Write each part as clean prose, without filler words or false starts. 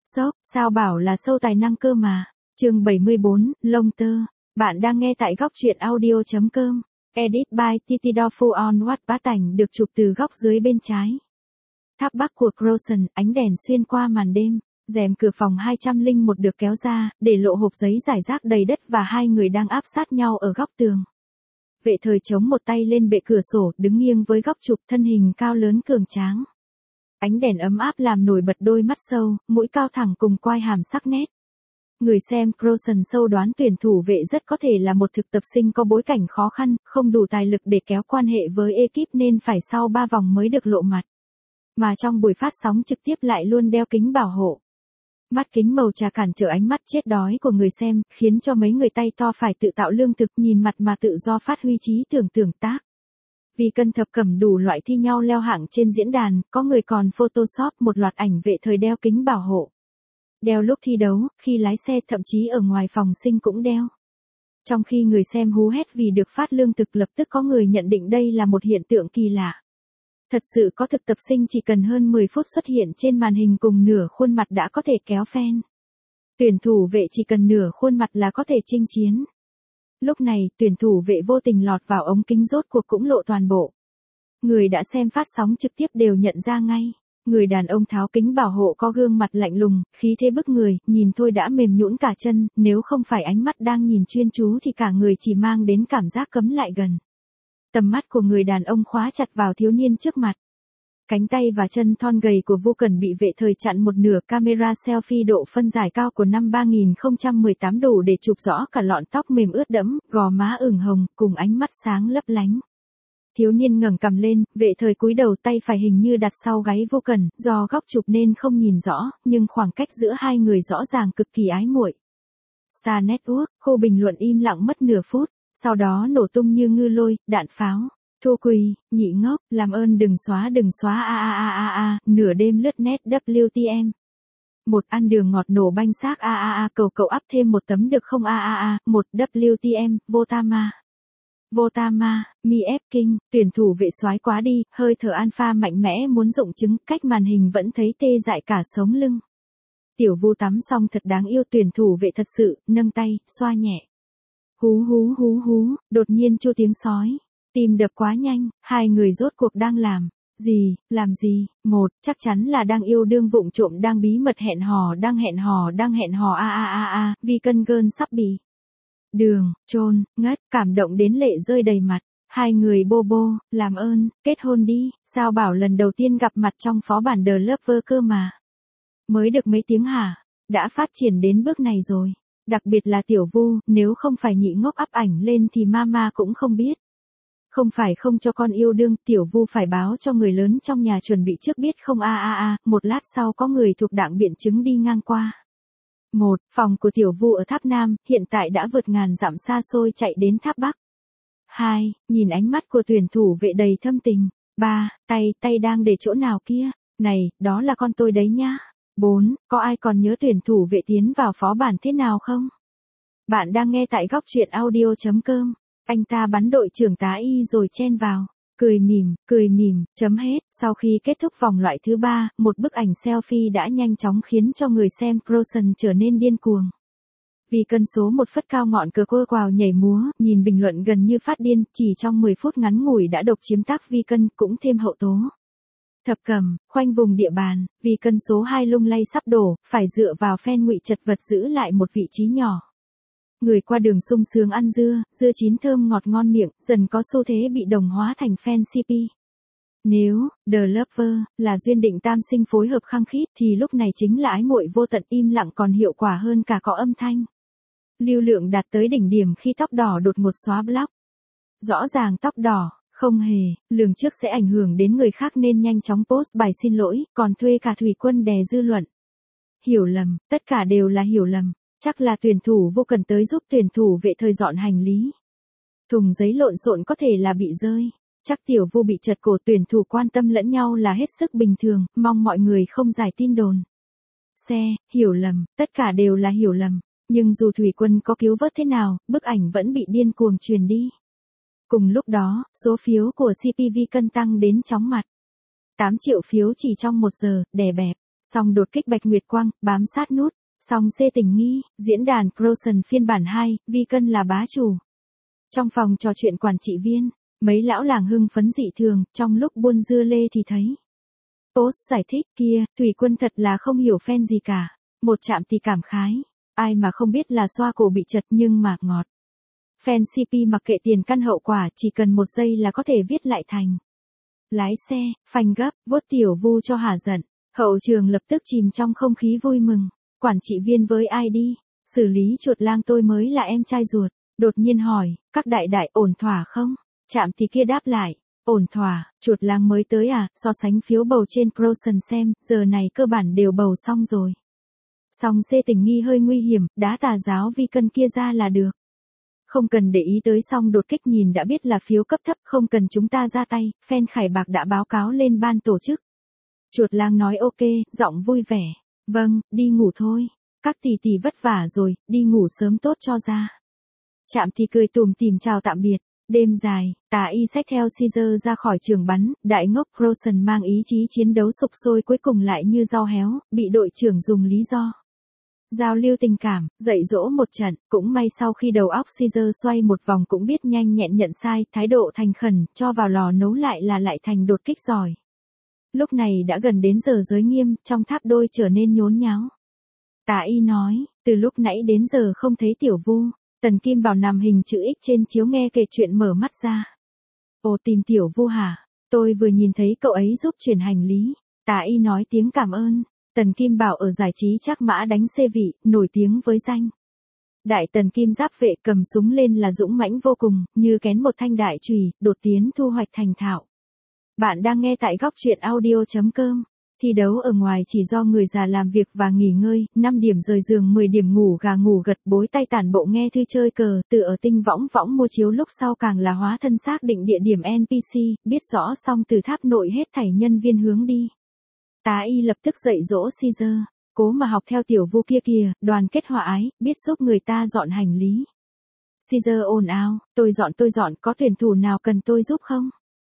Sốc, sao bảo là sâu tài năng cơ mà. Chương 74, lông tơ. Bạn đang nghe tại góc truyện audio.com. Edit by Titidofu on Wattpad, ảnh được chụp từ góc dưới bên trái. Tháp Bắc của Croson, ánh đèn xuyên qua màn đêm. Rèm cửa phòng 201 được kéo ra, để lộ hộp giấy rải rác đầy đất và hai người đang áp sát nhau ở góc tường. Vệ thời chống một tay lên bệ cửa sổ, đứng nghiêng với góc chụp, thân hình cao lớn cường tráng. Ánh đèn ấm áp làm nổi bật đôi mắt sâu, mũi cao thẳng cùng quai hàm sắc nét. Người xem Croson sâu đoán tuyển thủ vệ rất có thể là một thực tập sinh có bối cảnh khó khăn, không đủ tài lực để kéo quan hệ với ekip nên phải sau 3 vòng mới được lộ mặt. Mà trong buổi phát sóng trực tiếp lại luôn đeo kính bảo hộ. Mắt kính màu trà cản trở ánh mắt chết đói của người xem, khiến cho mấy người tay to phải tự tạo lương thực, nhìn mặt mà tự do phát huy trí tưởng tác. Vì cân thập cẩm đủ loại thi nhau leo hạng trên diễn đàn, có người còn photoshop một loạt ảnh vệ thời đeo kính bảo hộ. Đeo lúc thi đấu, khi lái xe, thậm chí ở ngoài phòng sinh cũng đeo. Trong khi người xem hú hét vì được phát lương thực, lập tức có người nhận định đây là một hiện tượng kỳ lạ. Thật sự có thực tập sinh chỉ cần hơn 10 phút xuất hiện trên màn hình cùng nửa khuôn mặt đã có thể kéo fan. Tuyển thủ vệ chỉ cần nửa khuôn mặt là có thể chinh chiến. Lúc này, tuyển thủ vệ vô tình lọt vào ống kính, rốt cuộc cũng lộ toàn bộ. Người đã xem phát sóng trực tiếp đều nhận ra ngay. Người đàn ông tháo kính bảo hộ có gương mặt lạnh lùng, khí thế bức người, nhìn thôi đã mềm nhũn cả chân, nếu không phải ánh mắt đang nhìn chuyên chú thì cả người chỉ mang đến cảm giác cấm lại gần. Tầm mắt của người đàn ông khóa chặt vào thiếu niên trước mặt. Cánh tay và chân thon gầy của Vu Cẩn bị vệ thời chặn một nửa. Camera selfie độ phân giải cao của năm 3018 đủ để chụp rõ cả lọn tóc mềm ướt đẫm, gò má ửng hồng, cùng ánh mắt sáng lấp lánh. Thiếu niên ngẩng cằm lên, vệ thời cúi đầu, tay phải hình như đặt sau gáy Vu Cẩn, do góc chụp nên không nhìn rõ, nhưng khoảng cách giữa hai người rõ ràng cực kỳ ái muội. Star Network, khu bình luận im lặng mất nửa phút, sau đó nổ tung như ngư lôi, đạn pháo. Thua quỳ, nhị ngốc, làm ơn đừng xóa nửa đêm lướt net WTM. Một ăn đường ngọt nổ banh xác cầu cậu up thêm một tấm được không một WTM, Votama, Mi ép kinh, tuyển thủ vệ soái quá đi, hơi thở alpha mạnh mẽ muốn rụng trứng, cách màn hình vẫn thấy tê dại cả sống lưng. Tiểu Vu tắm xong thật đáng yêu, tuyển thủ vệ thật sự, nâng tay, xoa nhẹ. Hú, đột nhiên chu tiếng sói. Tim đập quá nhanh, hai người rốt cuộc đang làm gì? Một, chắc chắn là đang yêu đương vụng trộm, đang bí mật hẹn hò vì cân gơn sắp bị đường, chôn, ngất, cảm động đến lệ rơi đầy mặt. Hai người bô, làm ơn, kết hôn đi, sao bảo lần đầu tiên gặp mặt trong phó bản The Lover cơ mà. Mới được mấy tiếng hả, đã phát triển đến bước này rồi. Đặc biệt là Tiểu Vu, nếu không phải nhị ngốc up ảnh lên thì mama cũng không biết. Không phải không cho con yêu đương, Tiểu Vu phải báo cho người lớn trong nhà chuẩn bị trước biết không một lát sau có người thuộc đảng biện chứng đi ngang qua. Một, phòng của Tiểu Vu ở Tháp Nam, hiện tại đã vượt ngàn dặm xa xôi chạy đến Tháp Bắc. 2, nhìn ánh mắt của tuyển thủ vệ đầy thâm tình. 3, tay đang để chỗ nào kia, này, đó là con tôi đấy nhá. 4, có ai còn nhớ tuyển thủ vệ tiến vào phó bản thế nào không? Bạn đang nghe tại góc truyện audio.com. Anh ta bắn đội trưởng tá y rồi chen vào, cười mỉm, chấm hết. Sau khi kết thúc vòng loại thứ 3, một bức ảnh selfie đã nhanh chóng khiến cho người xem Croson trở nên điên cuồng. Vì cân số một phất cao ngọn cờ quơ quào nhảy múa, nhìn bình luận gần như phát điên, chỉ trong 10 phút ngắn ngủi đã độc chiếm tác Vi Cân, cũng thêm hậu tố. Thập cẩm, khoanh vùng địa bàn, vì cân số 2 lung lay sắp đổ, phải dựa vào fan ngụy chật vật giữ lại một vị trí nhỏ. Người qua đường sung sướng ăn dưa chín thơm ngọt ngon miệng, dần có xu thế bị đồng hóa thành fan CP. Nếu The Lover là duyên định tam sinh phối hợp khăng khít thì lúc này chính là ái muội vô tận, im lặng còn hiệu quả hơn cả có âm thanh. Lưu lượng đạt tới đỉnh điểm khi tóc đỏ đột ngột xóa block. Rõ ràng tóc đỏ, không hề, lường trước sẽ ảnh hưởng đến người khác nên nhanh chóng post bài xin lỗi, còn thuê cả thủy quân đè dư luận. Hiểu lầm, tất cả đều là hiểu lầm. Chắc là tuyển thủ Vu cần tới giúp tuyển thủ vệ thời dọn hành lý. Thùng giấy lộn xộn có thể là bị rơi. Chắc Tiểu Vu bị trật cổ, tuyển thủ quan tâm lẫn nhau là hết sức bình thường, mong mọi người không giải tin đồn. Hiểu lầm, tất cả đều là hiểu lầm. Nhưng dù thủy quân có cứu vớt thế nào, bức ảnh vẫn bị điên cuồng truyền đi. Cùng lúc đó, số phiếu của CPV cân tăng đến chóng mặt. 8 triệu phiếu chỉ trong 1 giờ, đè bẹp. Song đột kích Bạch Nguyệt Quang, bám sát nút. Song C tình nghi, diễn đàn Croson phiên bản 2, Vi Cân là bá chủ. Trong phòng trò chuyện quản trị viên, mấy lão làng hưng phấn dị thường, trong lúc buôn dưa lê thì thấy. Post giải thích kia, Thủy Quân thật là không hiểu fan gì cả. Một chạm thì cảm khái. Ai mà không biết là xoa cổ bị chật nhưng mà ngọt. Fan CP mặc kệ tiền căn hậu quả, chỉ cần 1 giây là có thể viết lại thành. Lái xe, phanh gấp, vuốt tiểu Vu cho hả giận. Hậu trường lập tức chìm trong không khí vui mừng. Quản trị viên với ai đi? Xử lý chuột lang tôi mới là em trai ruột. Đột nhiên hỏi, các đại đại ổn thỏa không? Trạm thì kia đáp lại, ổn thỏa, chuột lang mới tới à, so sánh phiếu bầu trên Croson xem, giờ này cơ bản đều bầu xong rồi. Song C tình nghi hơi nguy hiểm, đá tà giáo Vi Cân kia ra là được. Không cần để ý tới, song đột kích nhìn đã biết là phiếu cấp thấp, không cần chúng ta ra tay, fan Khải Bạc đã báo cáo lên ban tổ chức. Chuột lang nói ok, giọng vui vẻ. Vâng, đi ngủ thôi. Các tỷ tỷ vất vả rồi, đi ngủ sớm tốt cho ra. Trạm thì cười tùm tìm chào tạm biệt. Đêm dài, Tà Y xách theo Caesar ra khỏi trường bắn, đại ngốc Croson mang ý chí chiến đấu sục sôi cuối cùng lại như rau héo, bị đội trưởng dùng lý do. Giao lưu tình cảm, dạy dỗ một trận, cũng may sau khi đầu óc Caesar xoay một vòng cũng biết nhanh nhẹn nhận sai, thái độ thành khẩn, cho vào lò nấu lại là lại thành đột kích giỏi. Lúc này đã gần đến giờ giới nghiêm, trong tháp đôi trở nên nhốn nháo. Tà Y nói, từ lúc nãy đến giờ không thấy tiểu Vu. Tần Kim Bảo nằm hình chữ X trên chiếu nghe kể chuyện mở mắt ra. Ồ, tìm tiểu Vu hả? Tôi vừa nhìn thấy cậu ấy giúp chuyển hành lý. Tà Y nói tiếng cảm ơn. Tần Kim Bảo ở giải trí Trác Mã đánh xê vị, nổi tiếng với danh. Đại Tần Kim Giáp vệ cầm súng lên là dũng mãnh vô cùng, như kén một thanh đại chùy, đột tiến thu hoạch thành thạo. Bạn đang nghe tại góc truyện audio.com. Thi đấu ở ngoài chỉ do người già làm việc và nghỉ ngơi, 5 điểm rời giường 10 điểm ngủ gà ngủ gật bối tay tản bộ nghe thư chơi cờ, từ ở tinh võng võng mua chiếu lúc sau càng là hóa thân xác định địa điểm NPC, biết rõ xong từ tháp nội hết thảy nhân viên hướng đi. Tà Y lập tức dạy dỗ Caesar, cố mà học theo tiểu Vu kia kìa, đoàn kết hòa ái, biết giúp người ta dọn hành lý. Caesar ồn ào, tôi dọn, có tuyển thủ nào cần tôi giúp không?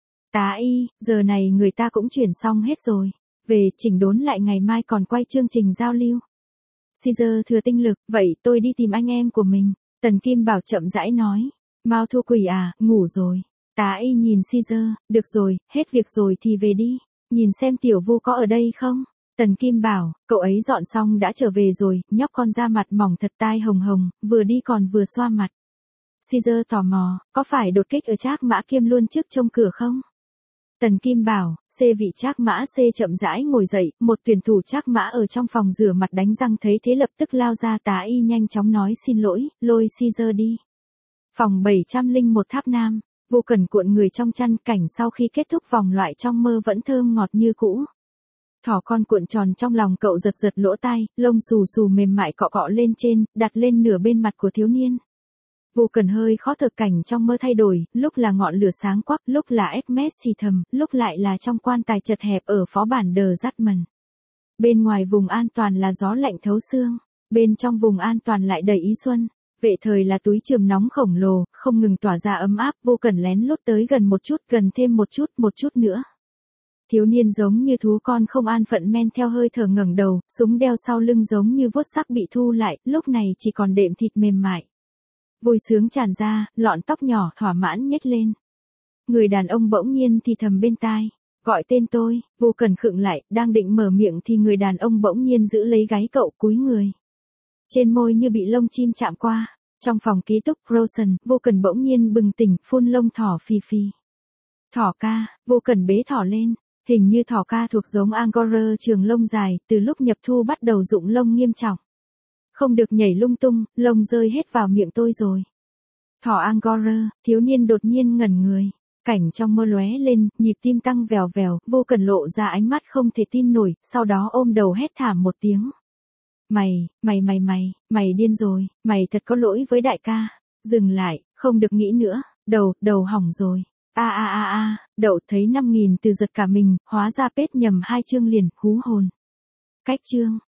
Tà Y, giờ này người ta cũng chuyển xong hết rồi. Về, chỉnh đốn lại ngày mai còn quay chương trình giao lưu. Caesar thừa tinh lực, vậy tôi đi tìm anh em của mình. Tần Kim Bảo chậm rãi nói. Mao Thu Quỷ à, ngủ rồi. Tà Y nhìn Caesar, được rồi, hết việc rồi thì về đi. Nhìn xem tiểu Vu có ở đây không? Tần Kim Bảo, cậu ấy dọn xong đã trở về rồi, nhóc con da mặt mỏng thật tai hồng hồng, vừa đi còn vừa xoa mặt. Caesar tò mò, có phải đột kích ở Trác Mã Kiêm luôn trước trông cửa không? Tần Kim Bảo, C vị Trác Mã C chậm rãi ngồi dậy, một tuyển thủ Trác Mã ở trong phòng rửa mặt đánh răng thấy thế lập tức lao ra. Tà Y nhanh chóng nói xin lỗi, lôi Caesar đi. Phòng 701 Tháp Nam, Vô Cần cuộn người trong chăn, cảnh sau khi kết thúc vòng loại trong mơ vẫn thơm ngọt như cũ. Thỏ con cuộn tròn trong lòng cậu giật giật lỗ tai, lông xù xù mềm mại cọ cọ lên trên, đặt lên nửa bên mặt của thiếu niên. Vô Cần hơi khó thở, cảnh trong mơ thay đổi, lúc là ngọn lửa sáng quắc, lúc là Hermes thì thầm, lúc lại là trong quan tài chật hẹp ở phó bản đờ dắt mần. Bên ngoài vùng an toàn là gió lạnh thấu xương, bên trong vùng an toàn lại đầy ý xuân. Vệ thời là túi chườm nóng khổng lồ, không ngừng tỏa ra ấm áp. Vô Cần lén lút tới gần một chút, gần thêm một chút nữa. Thiếu niên giống như thú con không an phận men theo hơi thở ngẩng đầu, súng đeo sau lưng giống như vuốt sắc bị thu lại, lúc này chỉ còn đệm thịt mềm mại. Vui sướng tràn ra, lọn tóc nhỏ thỏa mãn nhếch lên. Người đàn ông bỗng nhiên thì thầm bên tai, gọi tên tôi. Vô Cần khựng lại, đang định mở miệng thì người đàn ông bỗng nhiên giữ lấy gáy cậu, cúi người. Trên môi như bị lông chim chạm qua. Trong phòng ký túc Croson, Vô Cần bỗng nhiên bừng tỉnh, phun lông thỏ phì phì. Thỏ ca, Vô Cần bế thỏ lên. Hình như thỏ ca thuộc giống Angora trường lông dài, từ lúc nhập thu bắt đầu rụng lông nghiêm trọng. Không được nhảy lung tung, lông rơi hết vào miệng tôi rồi. Thỏ Angora, thiếu niên đột nhiên ngẩn người. Cảnh trong mơ lóe lên, nhịp tim tăng vèo vèo, Vô Cần lộ ra ánh mắt không thể tin nổi, sau đó ôm đầu hét thảm một tiếng. Mày điên rồi, mày thật có lỗi với đại ca. Dừng lại, không được nghĩ nữa, đầu hỏng rồi. Đậu thấy 5.000 từ giật cả mình, hóa ra pết nhầm 2 chương liền, hú hồn. Cách chương.